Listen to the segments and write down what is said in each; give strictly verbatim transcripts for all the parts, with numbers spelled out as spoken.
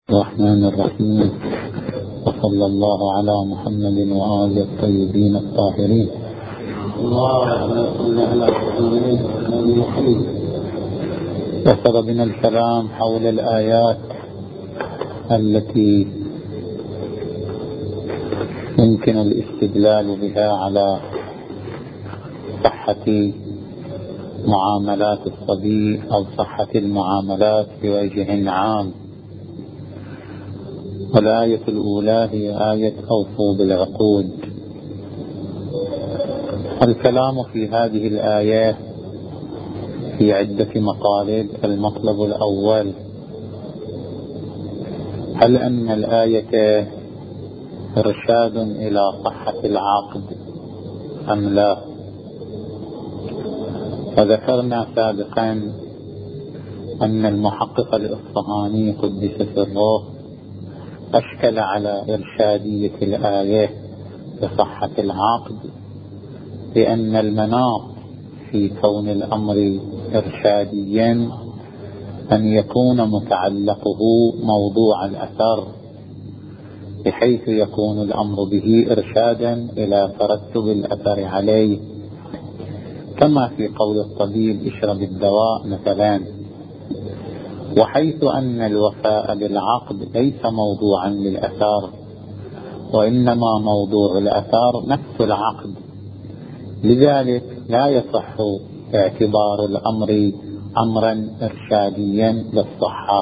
الرحمن الرحيم، وصلى الله على محمد وآله الطيبين الطاهرين. وصل بنا الكلام حول الآيات التي يمكن الاستدلال بها على صحة معاملات الصبي أو صحة المعاملات بوجه عام. والآية الأولى هي آية أوفوا بالعقود. الكلام في هذه الآية في عدة مطالب. المطلب الأول: هل أن الآية إرشاد إلى صحة العقد أم لا؟ وذكرنا سابقا أن المحقق الإصفهاني قدس سره أشكل على إرشادية الآية بصحة العقد، لأن المناط في كون الأمر إرشاديا أن يكون متعلقه موضوع الأثر، بحيث يكون الأمر به إرشادا إلى ترتب الأثر عليه، كما في قول الطبيب اشرب الدواء مثلا. وحيث أن الوفاء بالعقد ليس موضوعا للأثار، وإنما موضوع الأثار نفس العقد، لذلك لا يصح اعتبار الأمر أمرا إرشاديا للصحة.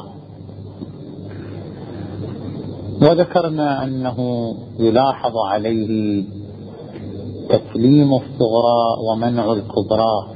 وذكرنا أنه يلاحظ عليه تسليم الصغرى ومنع الكبرى.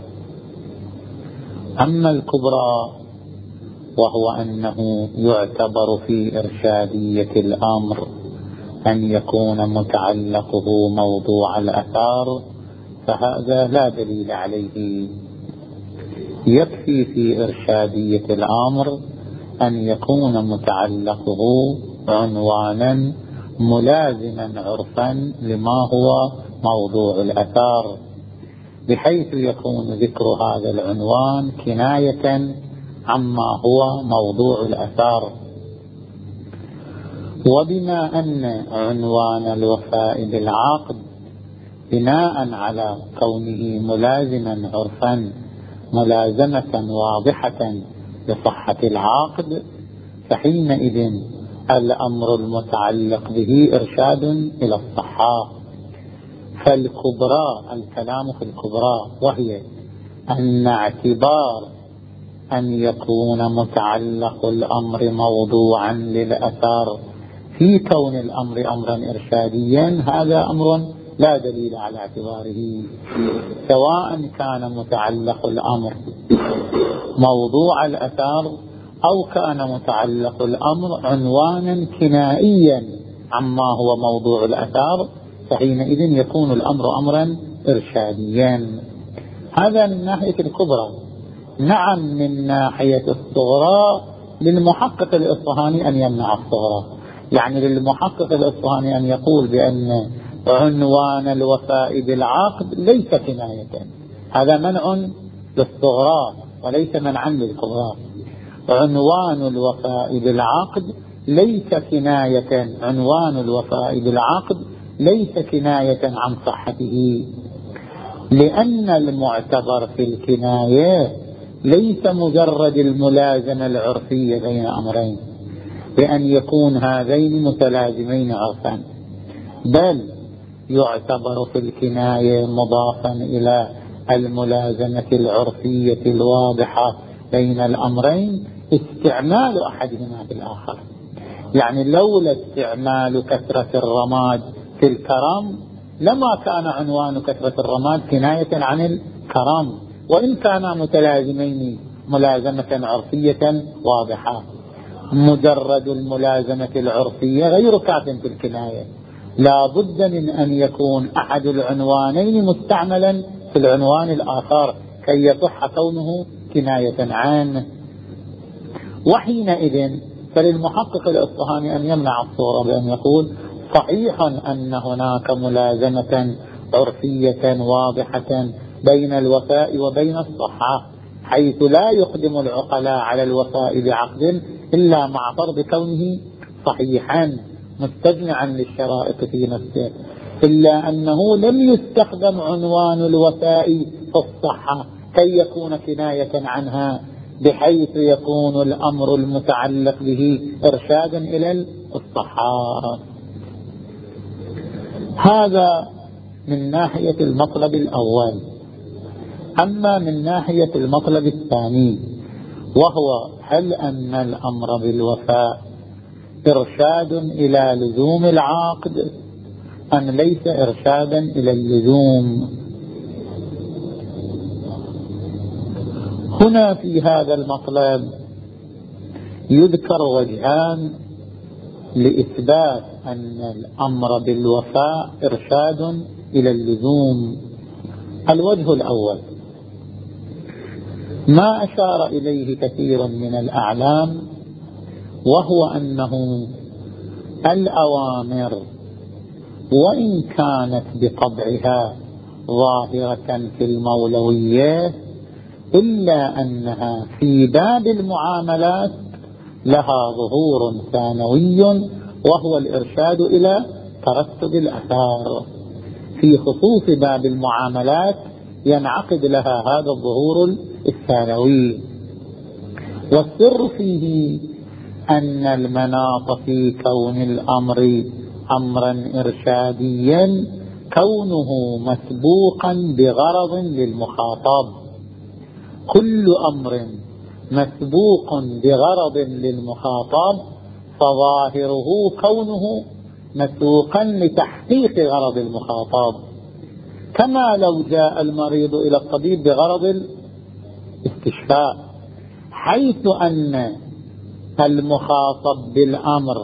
أما الكبرى وهو أنه يعتبر في إرشادية الأمر أن يكون متعلقه موضوع الأثار، فهذا لا دليل عليه. يكفي في إرشادية الأمر أن يكون متعلقه عنوانا ملازما عرفا لما هو موضوع الأثار، بحيث يكون ذكر هذا العنوان كناية عما هو موضوع الأثار. وبما أن عنوان الوفاء بالعقد بناء على كونه ملازما عرفا ملازمة واضحة لصحة العقد، فحينئذ الأمر المتعلق به إرشاد إلى الصحة. فالكبرى، الكلام في الكبرى، وهي أن اعتبار أن يكون متعلق الأمر موضوعا للأثار في كون الأمر أمرا إرشاديا، هذا أمر لا دليل على اعتباره، سواء كان متعلق الأمر موضوع الأثار أو كان متعلق الأمر عنوانا كنائيا عما هو موضوع الأثار، فحينئذ يكون الأمر أمرا إرشاديا. هذا من ناحية الكبرى. نعم، من ناحية الصغرى للمحقق الإصفهاني أن يمنع الصغرى، يعني للمحقق الإصفهاني أن يقول بأن عنوان الوفاء بالعقد ليس كناية، هذا منع للصغرى وليس منعا للكبرى. عنوان الوفاء بالعقد ليس كناية، عنوان الوفاء بالعقد ليس كناية عن صحته، لأن المعتبر في الكناية ليس مجرد الملازمة العرفية بين أمرين بأن يكون هذين متلازمين عرفا، بل يعتبر في الكناية مضافا إلى الملازمة العرفية الواضحة بين الأمرين استعمال أحدهما بالآخر. يعني لولا استعمال كثرة الرماد في الكرم لما كان عنوان كثرة الرماد كناية عن الكرم، وإن كانا متلازمين ملازمة عرفية واضحة. مجرد الملازمة العرفية غير كاف في الكناية، لا بد من أن يكون أحد العنوانين مستعملا في العنوان الآخر كي يصح كونه كناية عنه. وحينئذ فللمحقق الإصفهاني أن يمنع الصورة بأن يقول: صحيح أن هناك ملازمة عرفية واضحة بين الوفاء وبين الصحة، حيث لا يقدم العقلاء على الوفاء بعقد إلا مع فرض كونه صحيحا مستجمعا للشرائط في نفسه، إلا أنه لم يستخدم عنوان الوفاء في الصحة كي يكون كناية عنها، بحيث يكون الأمر المتعلق به إرشادا إلى الصحة. هذا من ناحية المطلب الأول. أما من ناحية المطلب الثاني، وهو هل أن الأمر بالوفاء إرشاد إلى لزوم العقد أم ليس إرشادا إلى اللزوم؟ هنا في هذا المطلب يذكر وجهان لإثبات أن الأمر بالوفاء إرشاد إلى اللزوم. الوجه الأول ما أشار إليه كثير من الأعلام، وهو أنه الأوامر وإن كانت بطبعها ظاهرة في المولوية، إلا أنها في باب المعاملات لها ظهور ثانوي، وهو الإرشاد إلى ترتب الآثار. في خصوص باب المعاملات ينعقد لها هذا الظهور الثانوي، والسر فيه أن المناط في كون الأمر أمرا إرشاديا كونه مسبوقا بغرض للمخاطب. كل أمر مسبوق بغرض للمخاطب فظاهره كونه مسبوقا لتحقيق غرض المخاطب، كما لو جاء المريض إلى الطبيب بغرض الاستشفاء، حيث أن المخاطب بالأمر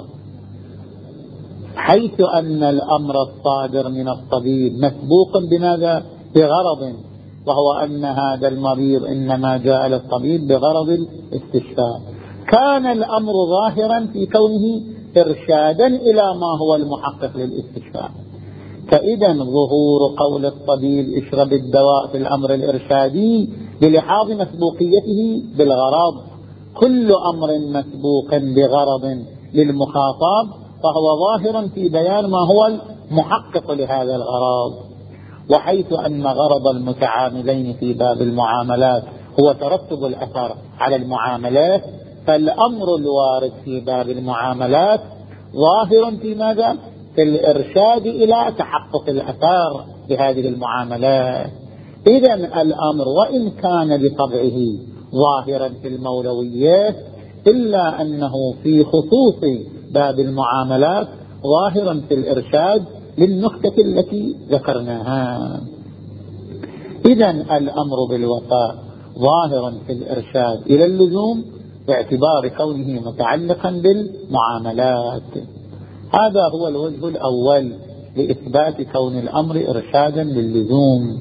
حيث أن الأمر الصادر من الطبيب مسبوق بماذا؟ بغرض، وهو أن هذا المريض إنما جاء للطبيب بغرض الاستشفاء. كان الأمر ظاهرا في كونه إرشادا إلى ما هو المحقق للاستشفاء. فإذا ظهور قول الطبيب اشرب الدواء في الأمر الإرشادي بلحاظ مسبوقيته بالغرض. كل أمر مسبوق بغرض للمخاطب فهو ظاهر في بيان ما هو المحقق لهذا الغرض. وحيث أن غرض المتعاملين في باب المعاملات هو ترتب الأثر على المعاملات، فالأمر الوارد في باب المعاملات ظاهر في ماذا؟ في الإرشاد إلى تحقق الأثار بهذه المعاملات. إذن الأمر وإن كان بطبعه ظاهرا في المولويات، إلا أنه في خصوص باب المعاملات ظاهرا في الإرشاد للنكتة التي ذكرناها. إذن الأمر بالوفاء ظاهرا في الإرشاد إلى اللزوم باعتبار كونه متعلقا بالمعاملات. هذا هو الوجه الأول لإثبات كون الأمر إرشادا للزوم.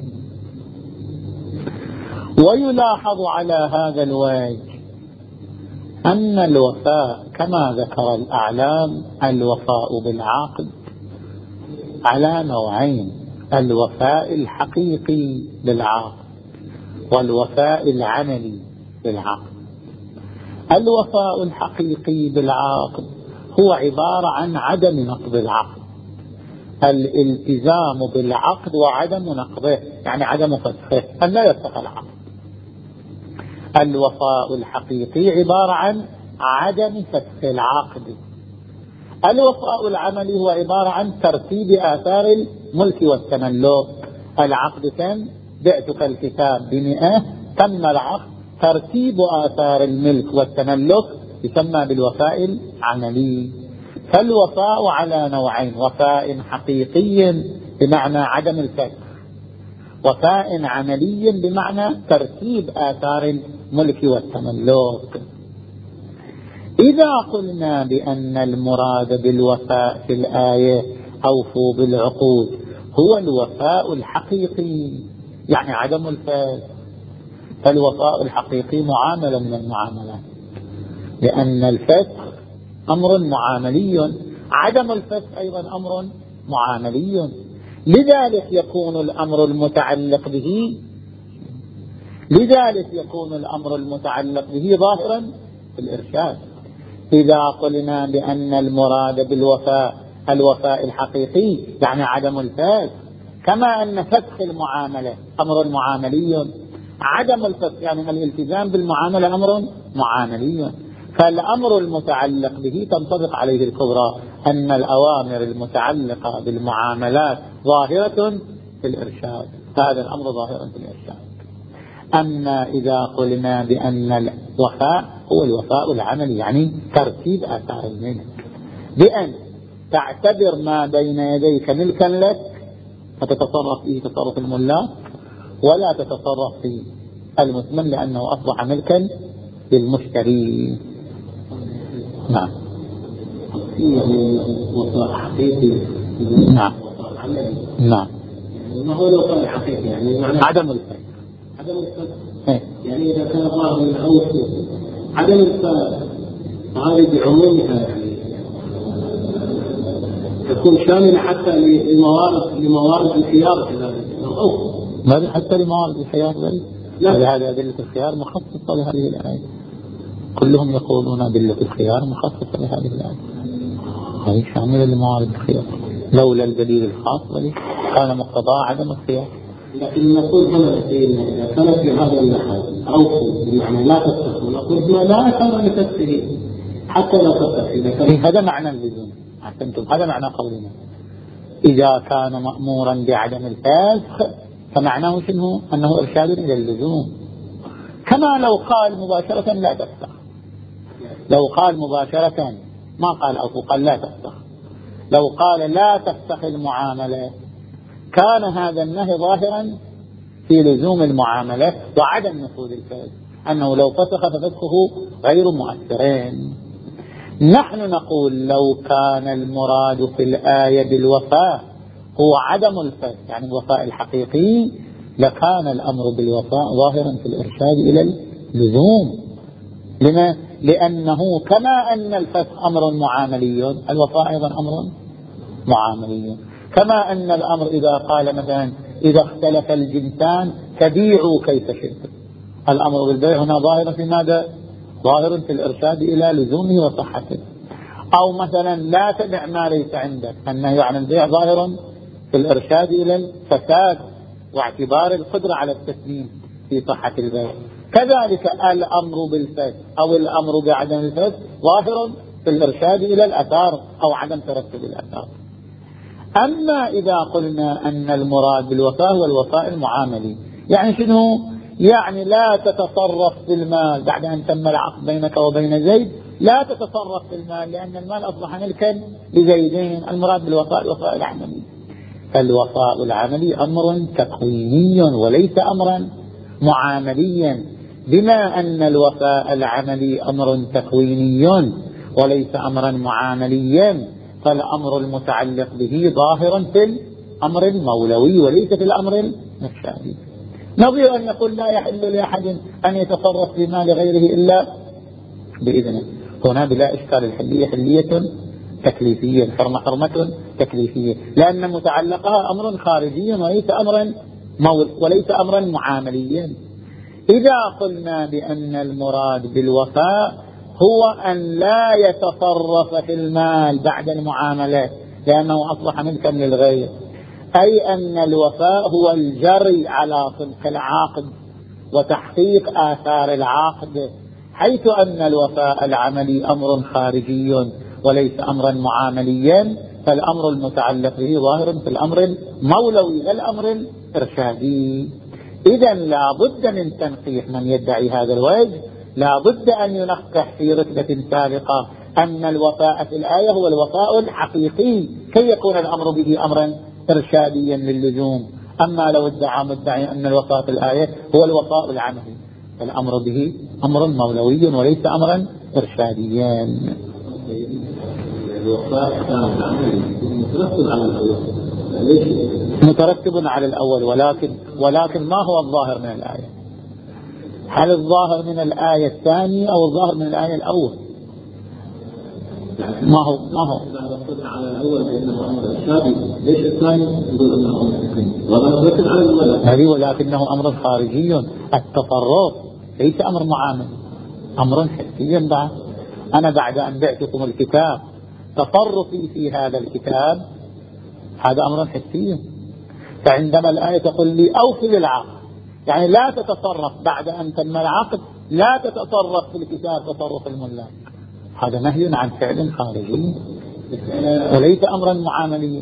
ويلاحظ على هذا الوجه أن الوفاء كما ذكر الأعلام الوفاء بالعقد على نوعين: الوفاء الحقيقي بالعقد والوفاء العملي بالعقد. الوفاء الحقيقي بالعقد هو عبارة عن عدم نقض العقد، الالتزام بالعقد وعدم نقضه، يعني عدم فسخه، أن لا يفسخ العقد. الوفاء الحقيقي عبارة عن عدم فسخ العقد. الوفاء العملي هو عبارة عن ترتيب آثار الملك والتملك. العقد تم، بعتك الكتاب بمئة، تم العقد، ترتيب آثار الملك والتملك يسمى بالوفاء العملي. فالوفاء على نوعين: وفاء حقيقي بمعنى عدم الفسخ، وفاء عملي بمعنى ترتيب آثار الملك والتملك. إذا قلنا بأن المراد بالوفاء في الآية أوفوا بالعقود هو الوفاء الحقيقي، يعني عدم الفسخ، فالوفاء الحقيقي معاملة من المعاملات، لأن الفسخ أمر معاملي، عدم الفسخ أيضا أمر معاملي. لذلك يكون الأمر المتعلق به لذلك يكون الأمر المتعلق به ظاهرا في الإرشاد، إذا قلنا بأن المراد بالوفاء الوفاء الحقيقي يعني عدم الفسخ، كما أن فسخ المعاملة أمر معاملي، عدم الفسخ يعني الالتزام بالمعاملة أمر معاملي، فالأمر المتعلق به تنطبق عليه الكبرى، أن الأوامر المتعلقة بالمعاملات ظاهرة في الإرشاد، هذا الأمر ظاهر في الإرشاد. أما إذا قلنا بأن الوفاء هو الوفاء العملي يعني ترتيب آثار الملك، بأن تعتبر ما بين يديك ملكا لك فتتصرف فيه تصرف الملاك، ولا تتصرف في المثمن لأنه أصبح ملكا للمشتري. نعم. وفاء حقيقي. نعم. نعم. ما هو الوفاء الحقيقي؟ يعني معنى عدم الفسق. عدم الفسق. يعني إذا كان ظاهر من أوصف عدم الفسق هذه بعمومها يعني تكون شاملة حتى لموارد لموارد الخيار كذلك. ما حتى لموارد الخيار ذلك. ولهذا أدلة الخيار مخصصة لهذه الآية. كلهم يقولون أدلة الخيار مخصصة لهذه الآية. هذه شاملة لموارد الخيار. لولا الدليل الخاص به كان مقتضى عدم الخيار. لكن نقول هنا إذا كانت في هذا النحو أوصل بمعنى لا تتخذ، نقول ما لا أثر لتفسه حتى لو تتخذ. هذا معنى اللزوم. أحسنتم، هذا معنى قولنا. إذا كان مأمورا بعدم الفسخ فمعناه شنو؟ أنه إرشاد إلى اللزوم. كما لو قال مباشرة لا تفسخ، لو قال مباشرة ما قال أو قال لا تفسخ، لو قال لا تفسخ المعاملة كان هذا النهي ظاهرا في لزوم المعاملة وعدم نفوذ الفسخ، أنه لو فسخ ففسخه غير مؤثرين. نحن نقول لو كان المراد في الآية بالوفاء هو عدم الفسخ يعني الوفاء الحقيقي لكان الأمر بالوفاء ظاهرا في الإرشاد إلى اللزوم. لما؟ لأنه كما أن الفسخ أمر معاملي الوفاء أيضا أمر معاملي، كما أن الأمر إذا قال مثلا إذا اختلف الجنسان فبيعوا كيف شئتم، الأمر بالبيع هنا ظاهر في ماذا؟ ظاهر في الإرشاد إلى لزومه وصحته. أو مثلا لا تبع ما ليس عندك، النهي عن البيع ظاهر في الإرشاد إلى الفساد واعتبار القدرة على التسليم في صحة البيع. كذلك الأمر بالفساد أو الأمر بعدم الفساد ظاهر في الإرشاد إلى الأثار أو عدم ترتب الأثار. أما إذا قلنا أن المراد بالوفاء هو الوفاء المعاملي، يعني شنو؟ يعني لا تتصرف في المال بعد أن تم العقد بينك وبين زيد، لا تتصرف في المال لأن المال أصبح ملكا لزيدين. المراد بالوفاء الوفاء العملي. فالوفاء العملي أمر تكويني وليس أمرا معامليا، بما أن الوفاء العملي أمر تكويني وليس أمرا معامليا، فالأمر المتعلق به ظاهر في الأمر المولوي وليس في الأمر الإرشادي. نظير أن يقول لا يحل لأحد أن يتصرف في مال غيره إلا بإذنه، هنا بلا إشكال الحلية حلية تكليفية، الحرمة حرمة تكليفية، لأن متعلقها أمر خارجي وليس أمرا مول وليس أمرا معامليا. إذا قلنا بأن المراد بالوفاء هو أن لا يتصرف في المال بعد المعاملة لأنه أصبح ملكا للغير، أي أن الوفاء هو الجري على صدق العقد وتحقيق آثار العقد، حيث أن الوفاء العملي أمر خارجي وليس أمرا معامليا، فالأمر المتعلق به ظاهر في الأمر المولوي لا الأمر الإرشادي. إذا لا بد من تنقيح من يدعي هذا الوجه، لا بد أن ينقح في رتبة سابقة أن الوفاء في الآية هو الوفاء الحقيقي كي يكون الأمر به أمرا إرشاديا للزوم. أما لو ادعى مدعي أن الوفاء في الآية هو الوفاء العملي فالأمر به أمر مولوي وليس أمرا إرشاديا. الوفاء مترتب على الأول، مترتب على الأول، ولكن ولكن ما هو الظاهر من الآية؟ هل الظاهر من الآية الثانية أو الظاهر من الآية الأول؟ ما هو ما هو على الأول بأنه أمر إرشادي، ليش الثاني يقول أنه أمر إرشادي؟ على الأول هذه ولكنه أمر خارجي، التصرف ليس أمر معامل، أمر حسي بعد. أنا بعد أن بعتكم الكتاب تصرفي في هذا الكتاب هذا أمر حسي. فعندما الآية تقول لي أوفي بالعقد، يعني لا تتصرف بعد أن تم العقد، لا تتصرف في الكتاب تصرف الملاك، هذا نهي عن فعل خارجي وليس أمرا معامليا.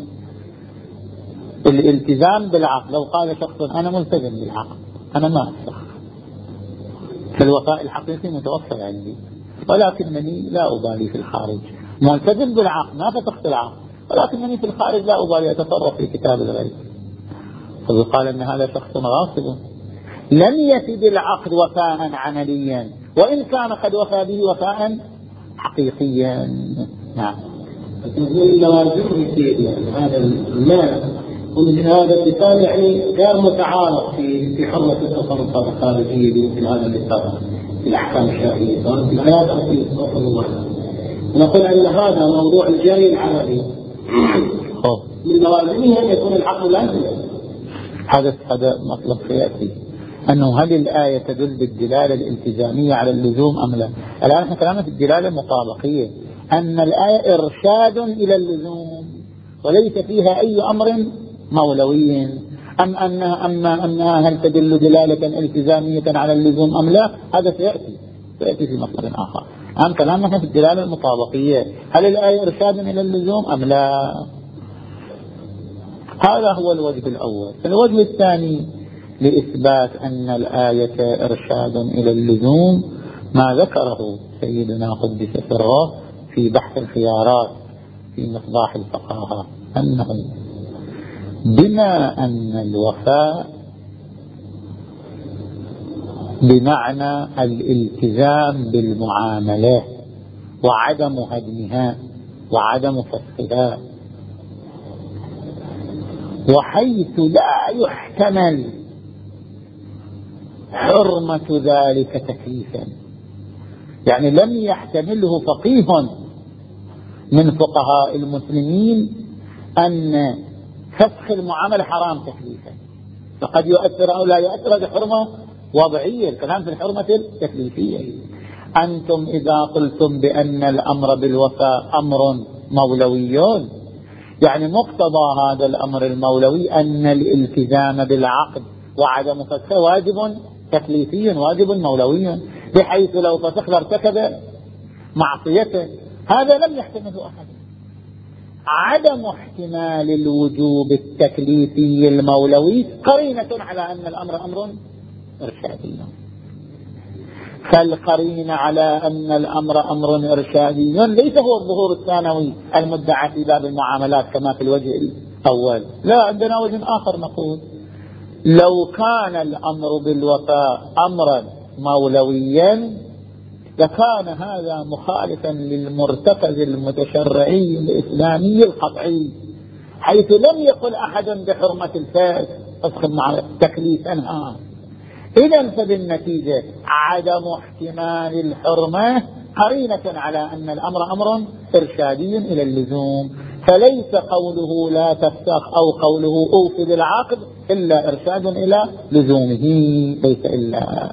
الالتزام بالعقد، لو قال شخص أنا ملتزم بالعقد أنا ما أفسخ، فالوفاء الحقيقي متوفر عندي، ولكنني لا أبالي في الخارج، ملتزم بالعقد ما فسخت العقد، ولكنني في الخارج لا أبالي أتصرف في كتاب الغير، فيقال أن هذا شخص غاصب لم يفد العقد وفاء عمليا، وإن كان قد وفى به وفاء حقيقيا. نعم. من لوازمه في هذا المال ومن هذا الاتفاق يعني غير متعارف في في حرمة التصرفات الخارجية مثل هذا الاتفاق في الأحكام الشرعية سواء في الحياة أو في التصرف الوطني. نقول أن هذا موضوع الجري العربي من لوازمه أن يكون العقد لازم. هذا هذا مطلب سيأتي أنه هل الآية تدل بالدلالة الالتزامية على اللزوم أم لا؟ الآن نحن كلامنا في الدلالة المطابقية، أن الآية إرشاد إلى اللزوم وليس فيها أي أمر مولوي، أم أنها أما أنها هل تدل دلالة التزامية على اللزوم أم لا؟ هذا سيأتي سيأتي في مصدر آخر. الآن كلامنا في الدلالة المطابقية، هل الآية إرشاد إلى اللزوم أم لا؟ هذا هو الوجه الأول. الوجه الثاني لإثبات أن الآية إرشاد إلى اللزوم ما ذكره سيدنا قدس سره في بحث الخيارات في مصباح الفقاهة، أنه بما أن الوفاء بمعنى الالتزام بالمعاملات وعدم هدمها وعدم فسخها، وحيث لا يحتمل حرمة ذلك تكليفا، يعني لم يحتمله فقيه من فقهاء المسلمين أن فسخ المعاملة حرام تكليفا، فقد يؤثر أو لا يؤثر، هذه حرمة وضعية، الكلام في الحرمة التكليفية. أنتم إذا قلتم بأن الأمر بالوفاء أمر مولوي، يعني مقتضى هذا الأمر المولوي أن الالتزام بالعقد وعدم فسخه واجب تكليفي واجب مولوي، بحيث لو فسخ لارتكب معصيته، هذا لم يحتمله أحد. عدم احتمال الوجوب التكليفي المولوي قرينة على أن الأمر أمر إرشادي، فالقرينة على أن الأمر أمر إرشادي ليس هو الظهور الثانوي المدعى في باب المعاملات كما في الوجه الأول، لا، عندنا وجه آخر نقول لو كان الأمر بالوفاء أمرا مولويا لكان هذا مخالفا للمرتكز المتشرعي الإسلامي القطعي، حيث لم يقل أحد بحرمة الفسخ مع تكليف أنها. إذن فبالنتيجة عدم احتمال الحرمة قرينة على أن الأمر أمر إرشادي إلى اللزوم، فليس قوله لا تفسخ أو قوله أوفي بالعقد إلا إرشاد إلى لزومه، ليس إلا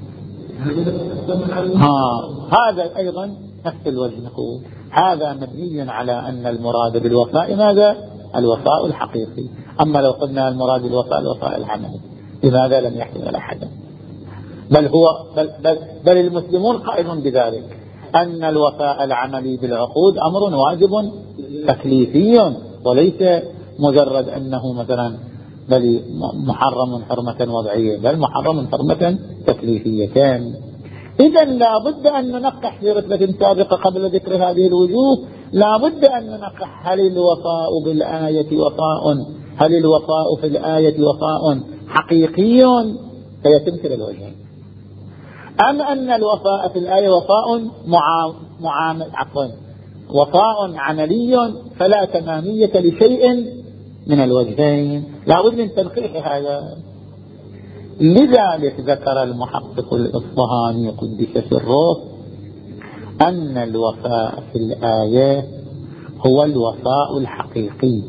ها. هذا أيضا نفس الوجه نقول هذا مبني على أن المراد بالوفاء ماذا؟ الوفاء الحقيقي. أما لو قلنا المراد بالوفاء الوفاء العملي، لماذا لم يحتمل أحدا؟ بل هو بل, بل, بل المسلمون قائلون بذلك، أن الوفاء العملي بالعقود أمر واجب تكليفي وليس مجرد أنه مثلا بل محرم حرمة وضعية، بل محرم حرمة تكليفية. إذن لا بد أن ننقح في رتبة سابقة قبل ذكر هذه الوجوه، لا بد أن ننقح هل الوفاء بالآية وفاء هل الوفاء في الآية وفاء حقيقي فيتم كلا الوجهين، أم أن الوفاء في الآية وفاء معامل عفوا وفاء عملي فلا تمامية لشيء من الوجهين، لا بد من تنقيح هذا. لذلك ذكر المحقق الإصفهاني قدس سره أن الوفاء في الآية هو الوفاء الحقيقي،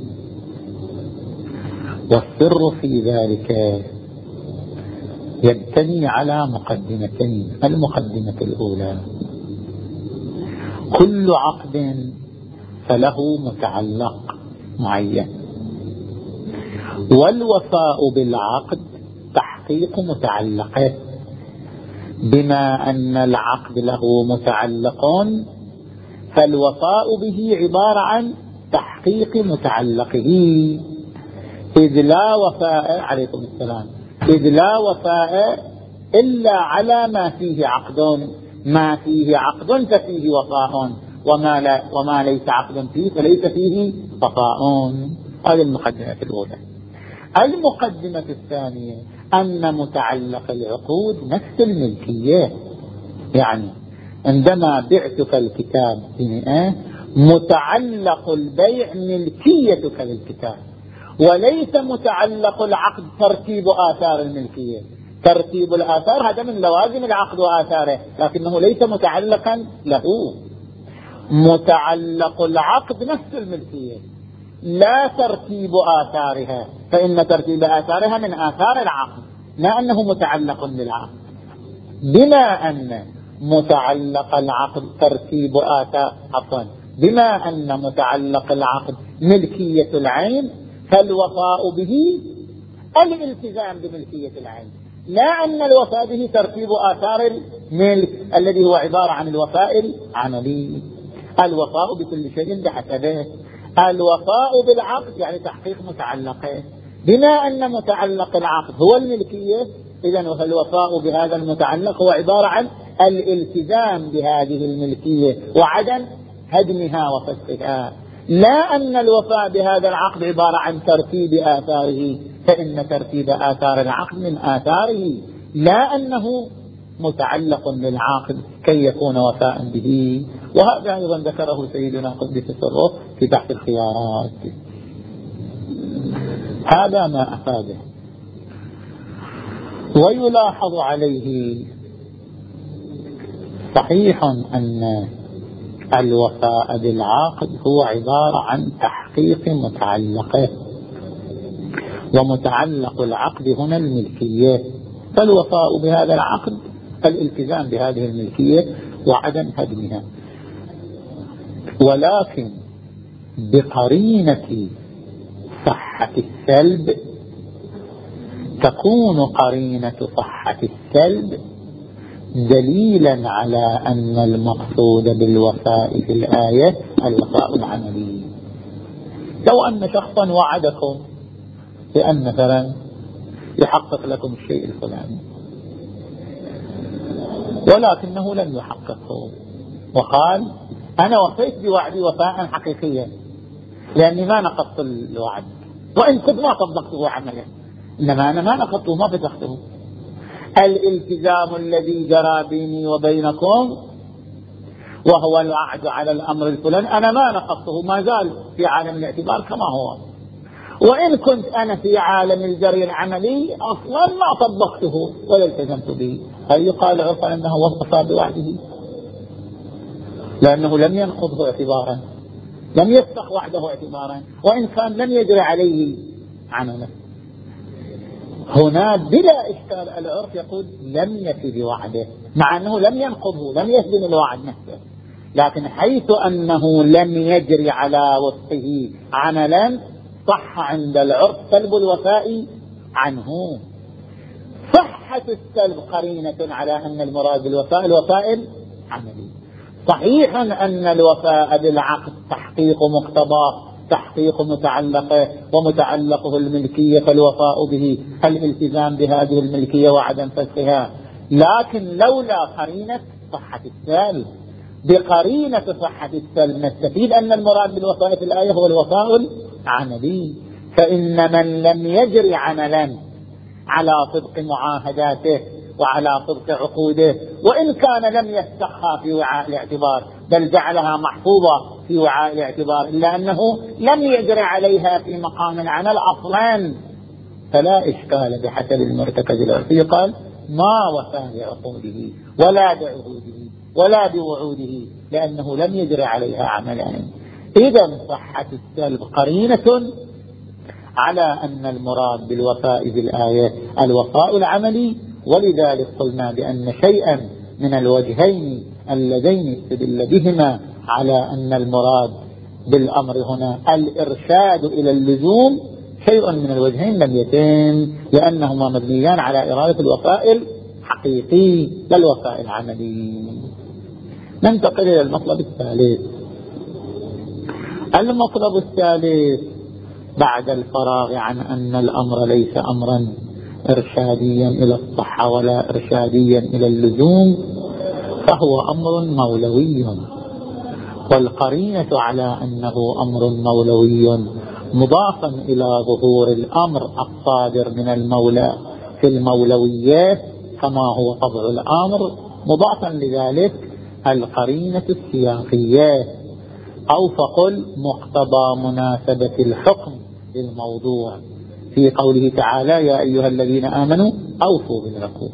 والسر في ذلك يبتني على مقدمتين. المقدمة الأولى كل عقد فله متعلق معين، والوفاء بالعقد تحقيق متعلقه، بما أن العقد له متعلق فالوفاء به عبارة عن تحقيق متعلقه، إذ لا وفاء عليكم السلام إذ لا وفاء إلا على ما فيه عقد، ما فيه عقد ففيه وفاء، وما, لا وما ليس عقد فيه فليس فيه وفاء. هذه المقدمة الأولى. المقدمة الثانية أن متعلق العقود نفس الملكية، يعني عندما بعتك الكتاب بمئة متعلق البيع ملكيتك للكتاب، وليس متعلق العقد ترتيب آثار الملكية. ترتيب الآثار هذا من لوازم العقد وآثاره، لكنه ليس متعلقا له. متعلق العقد نفس الملكية لا ترتيب آثارها، فإن ترتيب آثارها من آثار العقد، لا أنه متعلق بالعقد. بما أن متعلق العقد ترتيب آثار عفوا بما أن متعلق العقد ملكية العين، فالوفاء به الالتزام بملكية العين، لا أن الوفاء به ترتيب آثار الملك الذي هو عبارة عن الوفاء العملي. الوفاء بكل شيء بحسبه. الوفاء بالعقد يعني تحقيق متعلقه، بما أن متعلق العقد هو الملكية، إذن الوفاء بهذا المتعلق هو عبارة عن الالتزام بهذه الملكية وعدم هدمها وفسخها، لا أن الوفاء بهذا العقد عبارة عن ترتيب آثاره، فإن ترتيب آثار العقد من آثاره، لا أنه متعلق بالعقد كي يكون وفاء به. وهذا أيضا ذكره سيدنا قدس سره في بحث الخيارات. هذا ما أفاده. ويلاحظ عليه صحيح أن الوفاء بالعقد هو عبارة عن تحقيق متعلقه، ومتعلق العقد هنا الملكية، فالوفاء بهذا العقد الالتزام بهذه الملكية وعدم هدمها. ولكن بقرينة صحة السلب تكون قرينة صحة السلب دليلا على أن المقصود بالوفاء في الآية الوفاء العملي. لو أن شخصا وعدكم بأن مثلا يحقق لكم الشيء الفلاني، ولكنه لم يحققه، وقال أنا وفيت بوعدي وفاء حقيقيا لأني ما نقضت الوعد، وإن كنت ما طبقته عملا، إنما أنا ما نقضته ما فتحته. الالتزام الذي جرى بيني وبينكم وهو الوعد على الأمر الفلاني أنا ما نقضته، ما زال في عالم الاعتبار كما هو، وإن كنت أنا في عالم الجري العملي أصلا ما طبقته ولا التزمت به. هل يقال عرفا أنه وفى بوعده؟ لأنه لم ينقضه اعتبارا، لم يفسخ وعده اعتبارا، وإن كان لم يجري عليه عملا. هنا بلا إشكال العرف يقول لم يفي بوعده، مع أنه لم ينقضه، لم يهدم الوعد نفسه، لكن حيث أنه لم يجري على وفقه عملا صح عند العرف سلب الوفاء عنه. صحة السلب قرينة على أن المراد بالوفاء الوفاء العملي. صحيح أن الوفاء بالعقد تحقيق مقتضاه، تحقيق متعلقه، ومتعلقه الملكية، فالوفاء به الالتزام بهذه الملكية وعدم فسخها، لكن لولا قرينة صحة السلب. بقرينة صحة السلب نستفيد أن المراد بالوفاء في الآية هو الوفاء العملي، فإن من لم يجري عملا على صدق معاهداته وعلى صدق عقوده، وإن كان لم يفسخها في وعاء الاعتبار بل جعلها محفوظة في وعاء الاعتبار، إلا أنه لم يجري عليها في مقام العمل أصلا، فلا إشكال بحسب المرتكز العرفي. قال ما وفى بعقوده ولا بعهوده ولا بوعوده لأنه لم يجري عليها عملا. إذن صحة السلب قرينة على أن المراد بالوفاء بالآية الوفاء العملي، ولذلك قلنا بأن شيئا من الوجهين اللذين استدل بهما على أن المراد بالأمر هنا الإرشاد إلى اللزوم شيء من الوجهين لم يتم، لأنهما مبنيان على إرادة الوفاء الحقيقي لا الوفاء العملي. ننتقل إلى المطلب الثالث. المطلب الثالث بعد الفراغ عن أن الأمر ليس أمرا إرشاديا إلى الصحة ولا إرشاديا إلى اللزوم، فهو أمر مولوي، والقرينة على أنه أمر مولوي مضافا إلى ظهور الأمر الصادر من المولى في المولويات كما هو طبع الأمر، مضافا لذلك القرينة السياقية، أو فقل مقتضى مناسبة الحكم للموضوع في قوله تعالى يا أيها الذين آمنوا أوفوا بالعقود،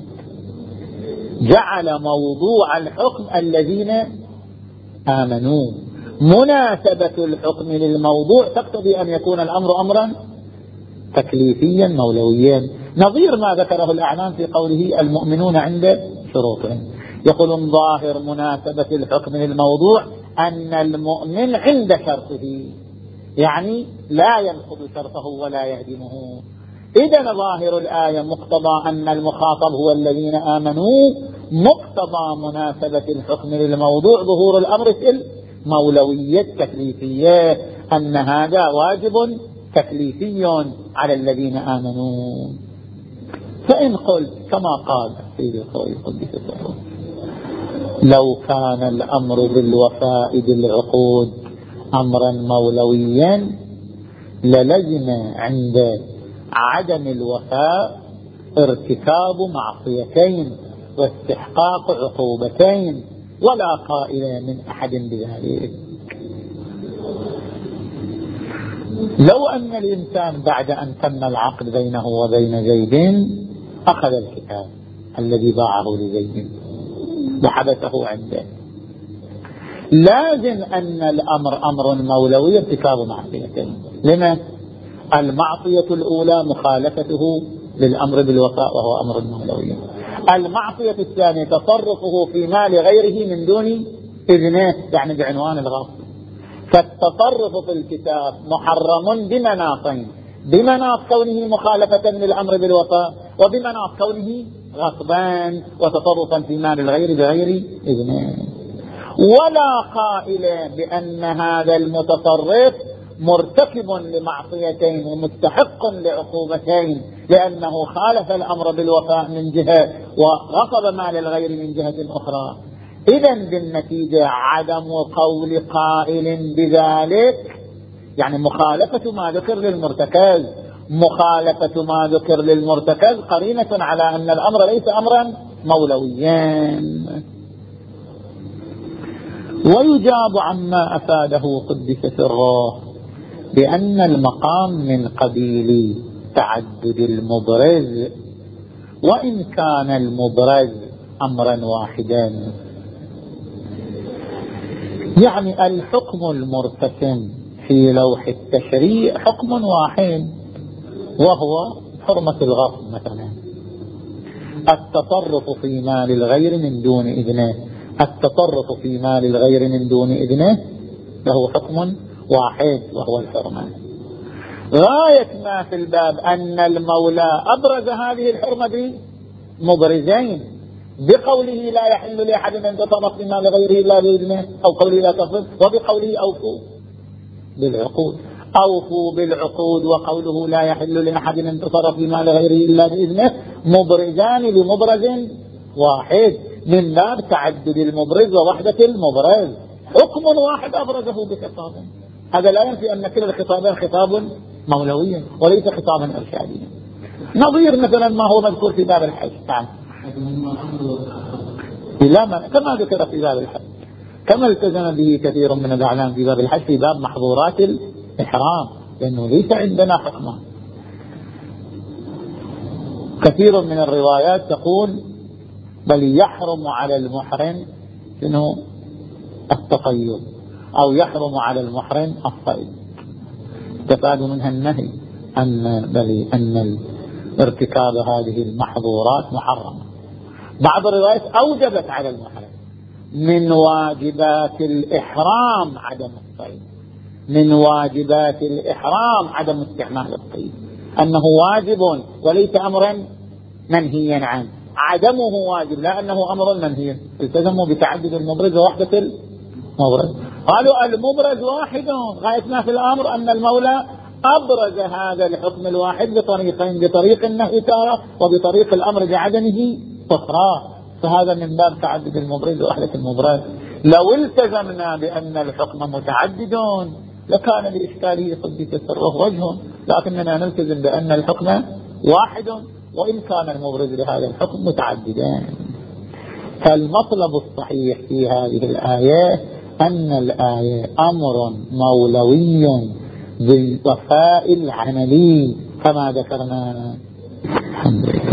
جعل موضوع الحكم الذين آمنوا. مناسبة الحكم للموضوع تقتضي أن يكون الأمر أمرا تكليفيا مولويا، نظير ما ذكره الأعلام في قوله المؤمنون عند شروطهم. يقولون ظاهر مناسبة الحكم للموضوع أن المؤمن عند شرطه، يعني لا ينقض شرطه ولا يهدمه. إذن ظاهر الآية مقتضى أن المخاطب هو الذين آمنوا، مقتضى مناسبة الحكم للموضوع ظهور الأمر في المولوية التكليفية، أن هذا واجب تكليفي على الذين آمنوا. فإن قلت كما قال سيدي الخوي قدس سره لو كان الأمر بالوفاء بالعقود أمرا مولويا للزم عند عدم الوفاء ارتكاب معصيتين واستحقاق عقوبتين، ولا قائل من أحد بذلك. لو أن الإنسان بعد أن تم العقد بينه وبين زيد أخذ الكتاب الذي باعه لزيد وحبسه عنده، لازم أن الأمر أمر مولوي ارتكاب معصيتين. لما؟ المعصية الأولى مخالفته للأمر بالوفاء وهو أمر مولوي، المعصية الثانية تصرفه في مال غيره من دون إذنه، يعني بعنوان الغصب. فالتصرف في الكتاب محرم بمناطين: بمناط كونه مخالفة للأمر بالوفاء، وبمناط كونه غصبان وتصرفا في مال الغير بغير إذنه. ولا قائل بأن هذا المتصرف مرتكب لمعصيتين ومستحق لعقوبتين، لأنه خالف الأمر بالوفاء من جهة وغصب مال الغير من جهة أخرى. إذن بالنتيجة عدم قول قائل بذلك، يعني مخالفة ما ذكر للمرتكز، مخالفة ما ذكر للمرتكز قرينة على أن الأمر ليس أمرا مولويا. ويجاب عما أفاده قدس سره بأن المقام من قبيل تعدد المبرز، وإن كان المبرز أمرا واحدا، يعني الحكم المرتسم في لوح التشريع حكم واحد وهو حرمة الغصب مثلا. التصرف في مال الغير من دون إذنه، التصرف في مال الغير من دون إذنه له حكم واحد وهو الحرمة. غاية ما في الباب أن المولى أبرز هذه الحرمة بمبرزين، بقوله لا يحل لأحد أن يتصرف في مال غيره إلا بإذنه، أو قوله لا تصرف، وبقوله أوفوا بالعقود. أوفوا بالعقود وقوله لا يحل لأحد أن يتصرف في مال غيره إلا بإذنه مبرزان بمبرز واحد، من باب تعدد المبرز ووحدة المبرز. حكم واحد أبرزه بخطاب، هذا لا ينفي أن كلا الخطابين خطاب مولوي وليس خطابا إرشاديا. نظير مثلا ما هو مذكور في باب الحج، نعم كما ذكر في باب الحج، كما التزم به كثير من الأعلام في باب الحج في باب محظورات الإحرام، لأنه ليس عندنا حكمه. كثير من الروايات تقول بل يحرم على المحرم إنه التطيب، أو يحرم على المحرم الصيد، استفاد منها النهي أن بل أن ارتكاب هذه المحظورات محرمة. بعض الروايات أوجبت على المحرم، من واجبات الإحرام عدم الصيد، من واجبات الإحرام عدم استعمال الطيب، أنه واجب وليس أمرا منهيا عنه، عدمه واجب لا أنه أمر منهي. التزموا بتعدد المبرز ووحدة المبرز. قالوا المبرز واحد، غاية ما في الأمر أن المولى أبرز هذا الحكم الواحد بطريقين، بطريق النهي تارة وبطريق الأمر بعدمه أخرى، فهذا من باب تعدد المبرز ووحدة المبرز. لو التزمنا بأن الحكم متعدد لكان لإشكاله قد يتصرف وجه، لكننا نلتزم بأن الحكم واحد وإن كان المبرز لهذا الحكم متعددا. فالمطلب الصحيح في هذه الآية أن الآية أمر مولوي بالوفاء العملي كما ذكرنا. الحمد لله.